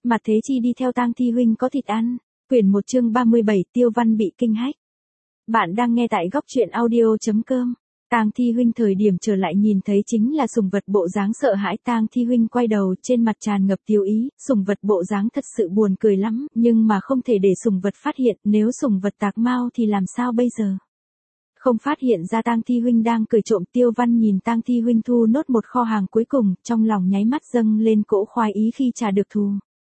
Mặt Thế Chi đi theo Tang Thi huynh có thịt ăn. Quyển 1 chương 37 Tiêu Văn bị kinh hách. Bạn đang nghe tại góc truyện audio.com. Tang Thi huynh thời điểm trở lại nhìn thấy chính là sùng vật bộ dáng sợ hãi. Tang Thi huynh quay đầu trên mặt tràn ngập tiêu ý, sùng vật bộ dáng thật sự buồn cười lắm, nhưng mà không thể để sùng vật phát hiện, nếu sùng vật tạc mau thì làm sao bây giờ? Không phát hiện ra Tang Thi huynh đang cười trộm. Tiêu Văn nhìn Tang Thi huynh thu nốt một kho hàng cuối cùng, trong lòng nháy mắt dâng lên cỗ khoái ý khi trả được thù.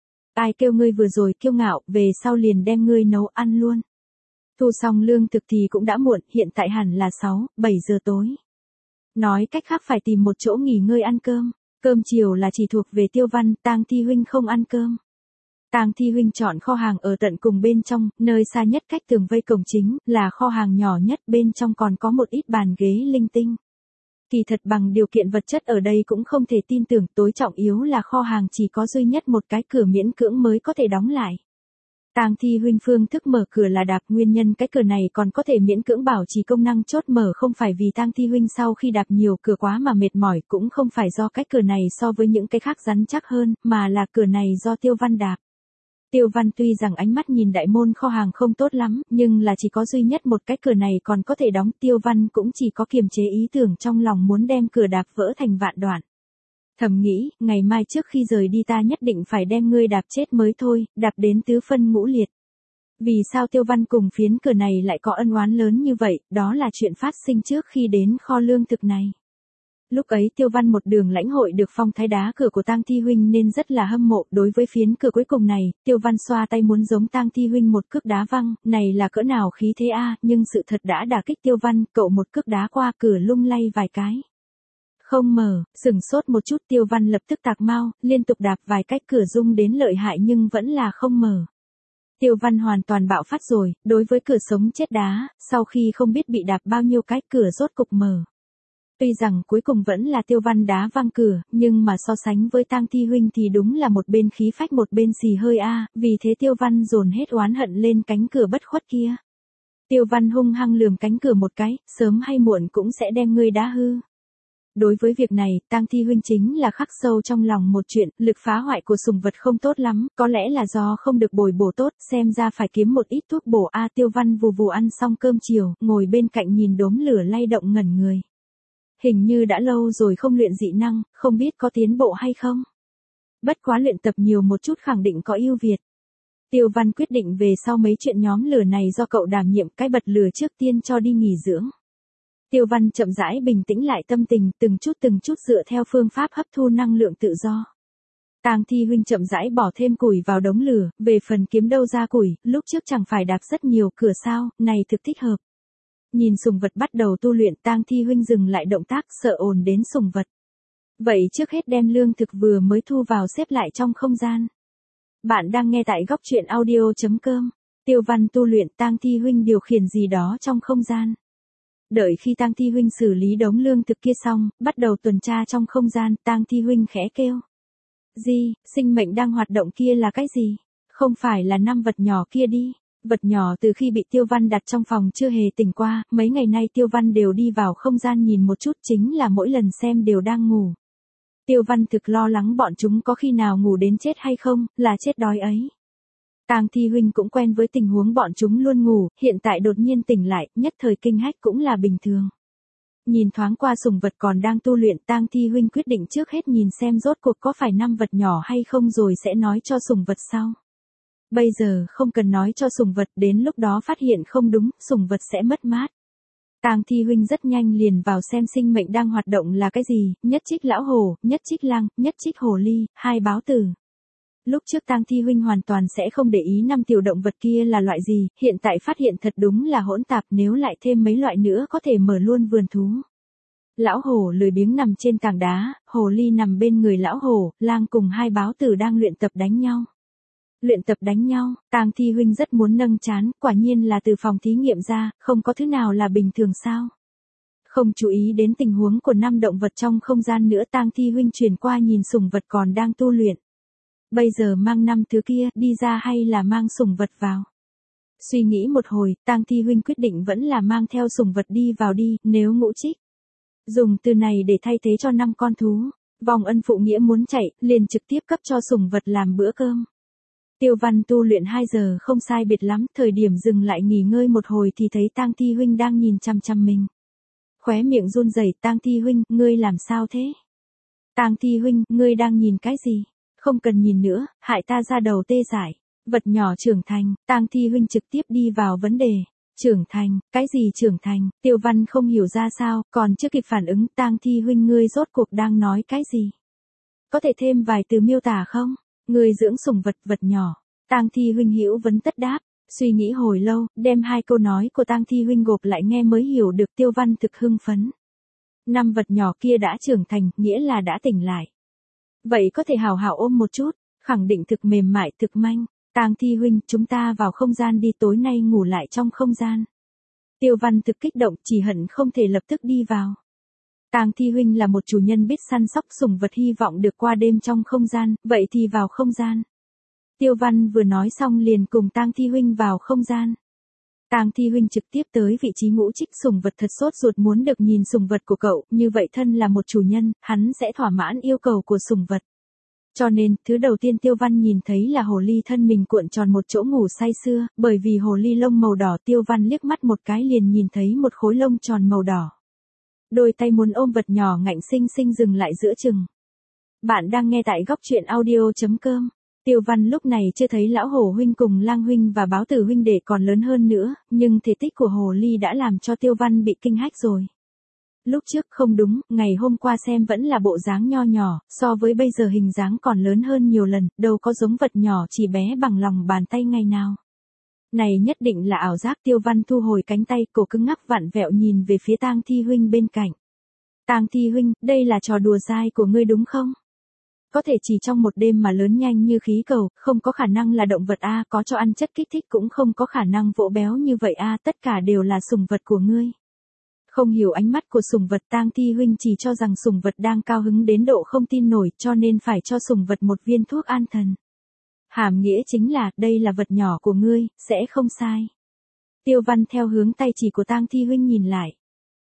Ai kêu ngươi vừa rồi kiêu ngạo, về sau liền đem ngươi nấu ăn luôn. Thu xong lương thực thì cũng đã muộn, hiện tại hẳn là 6-7 giờ tối. Nói cách khác phải tìm một chỗ nghỉ ngơi ăn cơm. Cơm chiều là chỉ thuộc về Tiêu Văn, Tang Thi huynh không ăn cơm. Tang Thi huynh chọn kho hàng ở tận cùng bên trong, nơi xa nhất cách tường vây cổng chính, là kho hàng nhỏ nhất, bên trong còn có một ít bàn ghế linh tinh. Kỳ thật bằng điều kiện vật chất ở đây cũng không thể tin tưởng, tối trọng yếu là kho hàng chỉ có duy nhất một cái cửa miễn cưỡng mới có thể đóng lại. Tang Thi huynh phương thức mở cửa là đạp, nguyên nhân cái cửa này còn có thể miễn cưỡng bảo trì công năng chốt mở không phải vì Tang Thi huynh sau khi đạp nhiều cửa quá mà mệt mỏi, cũng không phải do cái cửa này so với những cái khác rắn chắc hơn, mà là cửa này do Tiêu Văn đạp. Tiêu Văn tuy rằng ánh mắt nhìn đại môn kho hàng không tốt lắm, nhưng là chỉ có duy nhất một cái cửa này còn có thể đóng. Tiêu Văn cũng chỉ có kiềm chế ý tưởng trong lòng muốn đem cửa đạp vỡ thành vạn đoạn. Thầm nghĩ, ngày mai trước khi rời đi ta nhất định phải đem ngươi đạp chết mới thôi, đạp đến tứ phân ngũ liệt. Vì sao Tiêu Văn cùng phiến cửa này lại có ân oán lớn như vậy, đó là chuyện phát sinh trước khi đến kho lương thực này. Lúc ấy Tiêu Văn một đường lãnh hội được phong thái đá cửa của Tang Thi huynh nên rất là hâm mộ. Đối với phiến cửa cuối cùng này, Tiêu Văn xoa tay muốn giống Tang Thi huynh một cước đá văng, này là cỡ nào khí thế a, nhưng sự thật đã đả kích Tiêu Văn, cậu một cước đá qua cửa lung lay vài cái. Không mở, sửng sốt một chút. Tiêu Văn lập tức tạc mau, liên tục đạp vài cách cửa rung đến lợi hại nhưng vẫn là không mở. Tiêu Văn hoàn toàn bạo phát rồi, đối với cửa sống chết đá, sau khi không biết bị đạp bao nhiêu cái cửa rốt cục mở. Tuy rằng cuối cùng vẫn là Tiêu Văn đá văng cửa, nhưng mà so sánh với Tang Thi huynh thì đúng là một bên khí phách một bên xì hơi a, vì thế Tiêu Văn dồn hết oán hận lên cánh cửa bất khuất kia. Tiêu Văn hung hăng lườm cánh cửa một cái, sớm hay muộn cũng sẽ đem ngươi đá hư. Đối với việc này, Tang Thi huynh chính là khắc sâu trong lòng một chuyện, lực phá hoại của sùng vật không tốt lắm, có lẽ là do không được bồi bổ tốt, xem ra phải kiếm một ít thuốc bổ a. Tiêu Văn vù vù ăn xong cơm chiều, ngồi bên cạnh nhìn đốm lửa lay động ngẩn người. Hình như đã lâu rồi không luyện dị năng, không biết có tiến bộ hay không. Bất quá luyện tập nhiều một chút khẳng định có ưu việt. Tiêu Văn quyết định về sau mấy chuyện nhóm lửa này do cậu đảm nhiệm, cái bật lửa trước tiên cho đi nghỉ dưỡng. Tiêu Văn chậm rãi bình tĩnh lại tâm tình, từng chút dựa theo phương pháp hấp thu năng lượng tự do. Tang Thi huynh chậm rãi bỏ thêm củi vào đống lửa, về phần kiếm đâu ra củi, lúc trước chẳng phải đạp rất nhiều cửa sao, này thực thích hợp. Nhìn sùng vật bắt đầu tu luyện, Tang Thi huynh dừng lại động tác, sợ ồn đến sùng vật. Vậy trước hết đem lương thực vừa mới thu vào xếp lại trong không gian. Bạn đang nghe tại góc truyện audio.com. Tiêu Văn tu luyện, Tang Thi huynh điều khiển gì đó trong không gian. Đợi khi Tang Thi huynh xử lý đống lương thực kia xong, bắt đầu tuần tra trong không gian, Tang Thi huynh khẽ kêu. Gì, sinh mệnh đang hoạt động kia là cái gì? Không phải là 5 vật nhỏ kia đi. Vật nhỏ từ khi bị Tiêu Văn đặt trong phòng chưa hề tỉnh qua, mấy ngày nay Tiêu Văn đều đi vào không gian nhìn một chút, chính là mỗi lần xem đều đang ngủ. Tiêu Văn thực lo lắng bọn chúng có khi nào ngủ đến chết hay không, là chết đói ấy. Tang Thi huynh cũng quen với tình huống bọn chúng luôn ngủ, hiện tại đột nhiên tỉnh lại, nhất thời kinh hách cũng là bình thường. Nhìn thoáng qua sùng vật còn đang tu luyện, Tang Thi huynh quyết định trước hết nhìn xem rốt cuộc có phải 5 vật nhỏ hay không rồi sẽ nói cho sùng vật sau. Bây giờ không cần nói cho sùng vật, đến lúc đó phát hiện không đúng, sùng vật sẽ mất mát. Tang Thi huynh rất nhanh liền vào xem sinh mệnh đang hoạt động là cái gì, nhất trích lão hổ, nhất trích lang, nhất trích hồ ly, 2 báo tử. Lúc trước Tang Thi huynh hoàn toàn sẽ không để ý 5 tiểu động vật kia là loại gì, hiện tại phát hiện thật đúng là hỗn tạp, nếu lại thêm mấy loại nữa có thể mở luôn vườn thú. Lão hổ lười biếng nằm trên tảng đá, hồ ly nằm bên người lão hổ, lang cùng 2 báo tử đang luyện tập đánh nhau. Luyện tập đánh nhau, Tang Thi huynh rất muốn nâng trán, quả nhiên là từ phòng thí nghiệm ra, không có thứ nào là bình thường sao. Không chú ý đến tình huống của 5 động vật trong không gian nữa, Tang Thi huynh chuyển qua nhìn sùng vật còn đang tu luyện. Bây giờ mang 5 thứ kia đi ra hay là mang sùng vật vào? Suy nghĩ một hồi, Tang Thi huynh quyết định vẫn là mang theo sùng vật đi vào đi, nếu ngũ trích. Dùng từ này để thay thế cho 5 con thú. Vòng ân phụ nghĩa muốn chạy, liền trực tiếp cấp cho sùng vật làm bữa cơm. Tiêu Văn tu luyện 2 giờ không sai biệt lắm, thời điểm dừng lại nghỉ ngơi một hồi thì thấy Tang Thi huynh đang nhìn chằm chằm mình. Khóe miệng run rẩy, Tang Thi huynh, ngươi làm sao thế? Tang Thi huynh, ngươi đang nhìn cái gì? Không cần nhìn nữa, hại ta ra đầu tê dại. Vật nhỏ trưởng thành, Tang Thi huynh trực tiếp đi vào vấn đề. Trưởng thành, cái gì trưởng thành? Tiêu Văn không hiểu ra sao, còn chưa kịp phản ứng, Tang Thi huynh ngươi rốt cuộc đang nói cái gì? Có thể thêm vài từ miêu tả không? Ngươi dưỡng sủng vật, vật nhỏ. Tang Thi huynh hữu vấn tất đáp, suy nghĩ hồi lâu, đem 2 câu nói của Tang Thi huynh gộp lại nghe mới hiểu được. Tiêu Văn thực hưng phấn. 5 vật nhỏ kia đã trưởng thành, nghĩa là đã tỉnh lại. Vậy có thể hào hào ôm một chút, khẳng định thực mềm mại, thực manh. Tang Thi huynh, chúng ta vào không gian đi, tối nay ngủ lại trong không gian. Tiêu Văn thực kích động, chỉ hận không thể lập tức đi vào. Tang Thi huynh là một chủ nhân biết săn sóc sủng vật, hy vọng được qua đêm trong không gian, vậy thì vào không gian. Tiêu Văn vừa nói xong liền cùng Tang Thi huynh vào không gian. Tang Thi huynh trực tiếp tới vị trí Ngũ Trích, sủng vật thật sốt ruột muốn được nhìn sủng vật của cậu, như vậy thân là một chủ nhân, hắn sẽ thỏa mãn yêu cầu của sủng vật. Cho nên, thứ đầu tiên Tiêu Văn nhìn thấy là hồ ly thân mình cuộn tròn một chỗ ngủ say sưa, bởi vì hồ ly lông màu đỏ, Tiêu Văn liếc mắt một cái liền nhìn thấy một khối lông tròn màu đỏ. Đôi tay muốn ôm vật nhỏ ngạnh sinh sinh dừng lại giữa chừng. Bạn đang nghe tại góc truyện audio.com. Tiêu Văn lúc này chưa thấy lão hổ huynh cùng lang huynh và báo tử huynh đệ còn lớn hơn nữa, nhưng thể tích của hồ ly đã làm cho Tiêu Văn bị kinh hách rồi. Lúc trước không đúng, ngày hôm qua xem vẫn là bộ dáng nho nhỏ, so với bây giờ hình dáng còn lớn hơn nhiều lần, đâu có giống vật nhỏ chỉ bé bằng lòng bàn tay ngày nào. Này nhất định là ảo giác. Tiêu Văn thu hồi cánh tay, cổ cứng ngắc vặn vẹo nhìn về phía Tang Thi huynh bên cạnh. Tang Thi huynh, đây là trò đùa dai của ngươi đúng không? Có thể chỉ trong một đêm mà lớn nhanh như khí cầu, không có khả năng là động vật a, có cho ăn chất kích thích cũng không có khả năng vỗ béo như vậy a, tất cả đều là sủng vật của ngươi. Không hiểu ánh mắt của sủng vật, Tang Thi huynh chỉ cho rằng sủng vật đang cao hứng đến độ không tin nổi, cho nên phải cho sủng vật một viên thuốc an thần. Hàm nghĩa chính là, đây là vật nhỏ của ngươi, sẽ không sai. Tiêu Văn theo hướng tay chỉ của Tang Thi huynh nhìn lại.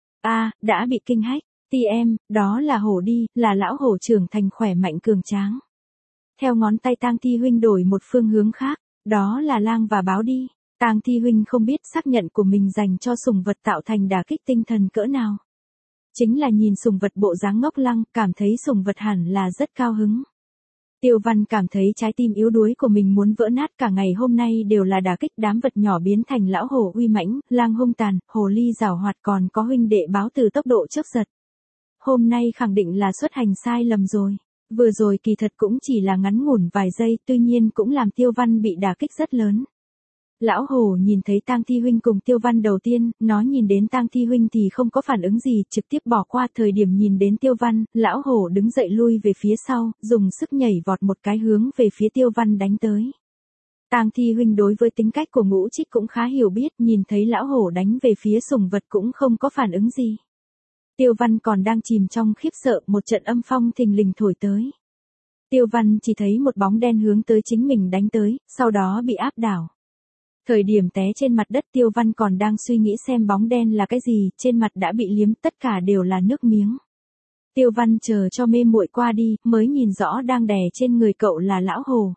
Đã bị kinh hách. Ti em, đó là hổ đi, là lão hổ trưởng thành khỏe mạnh cường tráng. Theo ngón tay Tang Thi huynh đổi một phương hướng khác, đó là lang và báo đi. Tang Thi huynh không biết xác nhận của mình dành cho sủng vật tạo thành đả kích tinh thần cỡ nào. Chính là nhìn sủng vật bộ dáng ngốc lăng, cảm thấy sủng vật hẳn là rất cao hứng. Tiêu Văn cảm thấy trái tim yếu đuối của mình muốn vỡ nát, cả ngày hôm nay đều là đả kích, đám vật nhỏ biến thành lão hổ uy mãnh, lang hung tàn, hồ ly giảo hoạt, còn có huynh đệ báo từ tốc độ chớp giật. Hôm nay khẳng định là xuất hành sai lầm rồi. Vừa rồi kỳ thật cũng chỉ là ngắn ngủn vài giây, tuy nhiên cũng làm Tiêu Văn bị đả kích rất lớn. Lão hổ nhìn thấy Tang Thi huynh cùng Tiêu Văn đầu tiên, nó nhìn đến Tang Thi huynh thì không có phản ứng gì, trực tiếp bỏ qua. Thời điểm nhìn đến Tiêu Văn, lão hổ đứng dậy lui về phía sau, dùng sức nhảy vọt một cái hướng về phía Tiêu Văn đánh tới. Tang Thi huynh đối với tính cách của Ngũ Trích cũng khá hiểu biết, nhìn thấy lão hổ đánh về phía sủng vật cũng không có phản ứng gì. Tiêu Văn còn đang chìm trong khiếp sợ, một trận âm phong thình lình thổi tới. Tiêu Văn chỉ thấy một bóng đen hướng tới chính mình đánh tới, sau đó bị áp đảo. Thời điểm té trên mặt đất, Tiêu Văn còn đang suy nghĩ xem bóng đen là cái gì, trên mặt đã bị liếm, tất cả đều là nước miếng. Tiêu Văn chờ cho mê muội qua đi, mới nhìn rõ đang đè trên người cậu là lão hổ.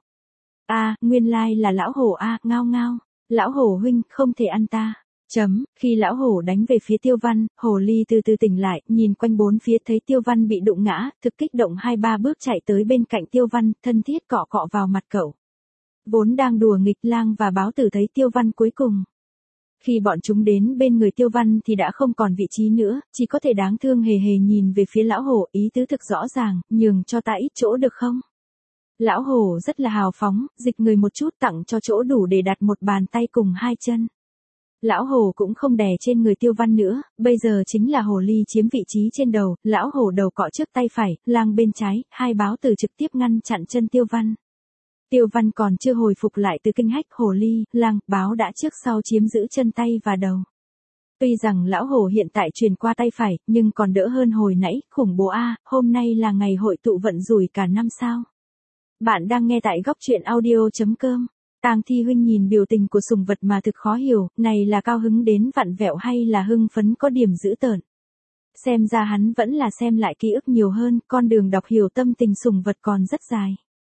Nguyên lai là lão hổ ngao ngao. Lão hổ huynh, không thể ăn ta. Khi lão hổ đánh về phía Tiêu Văn, hồ ly từ từ tỉnh lại, nhìn quanh bốn phía thấy Tiêu Văn bị đụng ngã, thực kích động 2-3 bước chạy tới bên cạnh Tiêu Văn, thân thiết cọ cọ vào mặt cậu. Vốn đang đùa nghịch, lang và báo tử thấy Tiêu Văn cuối cùng. Khi bọn chúng đến bên người Tiêu Văn thì đã không còn vị trí nữa, chỉ có thể đáng thương hề hề nhìn về phía lão hổ, ý tứ thực rõ ràng, nhường cho ta ít chỗ được không? Lão hổ rất là hào phóng, dịch người một chút tặng cho chỗ đủ để đặt một bàn tay cùng 2 chân. Lão hổ cũng không đè trên người Tiêu Văn nữa, bây giờ chính là hồ ly chiếm vị trí trên đầu, lão hổ đầu cọ trước tay phải, lang bên trái, 2 báo tử trực tiếp ngăn chặn chân Tiêu Văn. Tiêu Văn còn chưa hồi phục lại từ kinh hách, hồ ly, lang, báo đã trước sau chiếm giữ chân tay và đầu. Tuy rằng lão hổ hiện tại truyền qua tay phải, nhưng còn đỡ hơn hồi nãy, khủng bố hôm nay là ngày hội tụ vận rủi cả năm sao. Bạn đang nghe tại góc truyện audio.com. Tang Thi huynh nhìn biểu tình của sủng vật mà thực khó hiểu, này là cao hứng đến vặn vẹo hay là hưng phấn có điểm dữ tợn. Xem ra hắn vẫn là xem lại ký ức nhiều hơn, con đường đọc hiểu tâm tình sủng vật còn rất dài.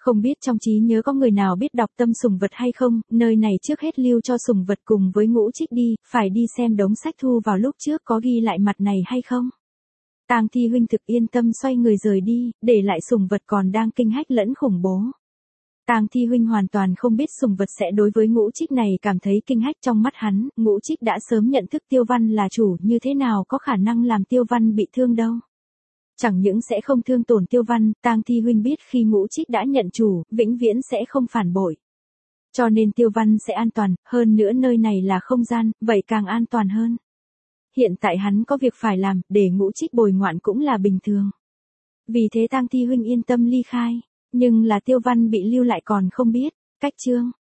Không biết trong trí nhớ có người nào biết đọc tâm sùng vật hay không, nơi này trước hết lưu cho sùng vật cùng với Ngũ Trích đi, phải đi xem đống sách thu vào lúc trước có ghi lại mặt này hay không. Tang Thi huynh thực yên tâm xoay người rời đi, để lại sùng vật còn đang kinh hách lẫn khủng bố. Tang Thi huynh hoàn toàn không biết sùng vật sẽ đối với Ngũ Trích này cảm thấy kinh hách. Trong mắt hắn, Ngũ Trích đã sớm nhận thức Tiêu Văn là chủ, như thế nào có khả năng làm Tiêu Văn bị thương đâu. Chẳng những sẽ không thương tổn Tiêu Văn, Tang Thi huynh biết khi Ngũ Trích đã nhận chủ, vĩnh viễn sẽ không phản bội. Cho nên Tiêu Văn sẽ an toàn, hơn nữa nơi này là không gian, vậy càng an toàn hơn. Hiện tại hắn có việc phải làm, để Ngũ Trích bồi ngoạn cũng là bình thường. Vì thế Tang Thi huynh yên tâm ly khai, nhưng là Tiêu Văn bị lưu lại còn không biết. Cách chương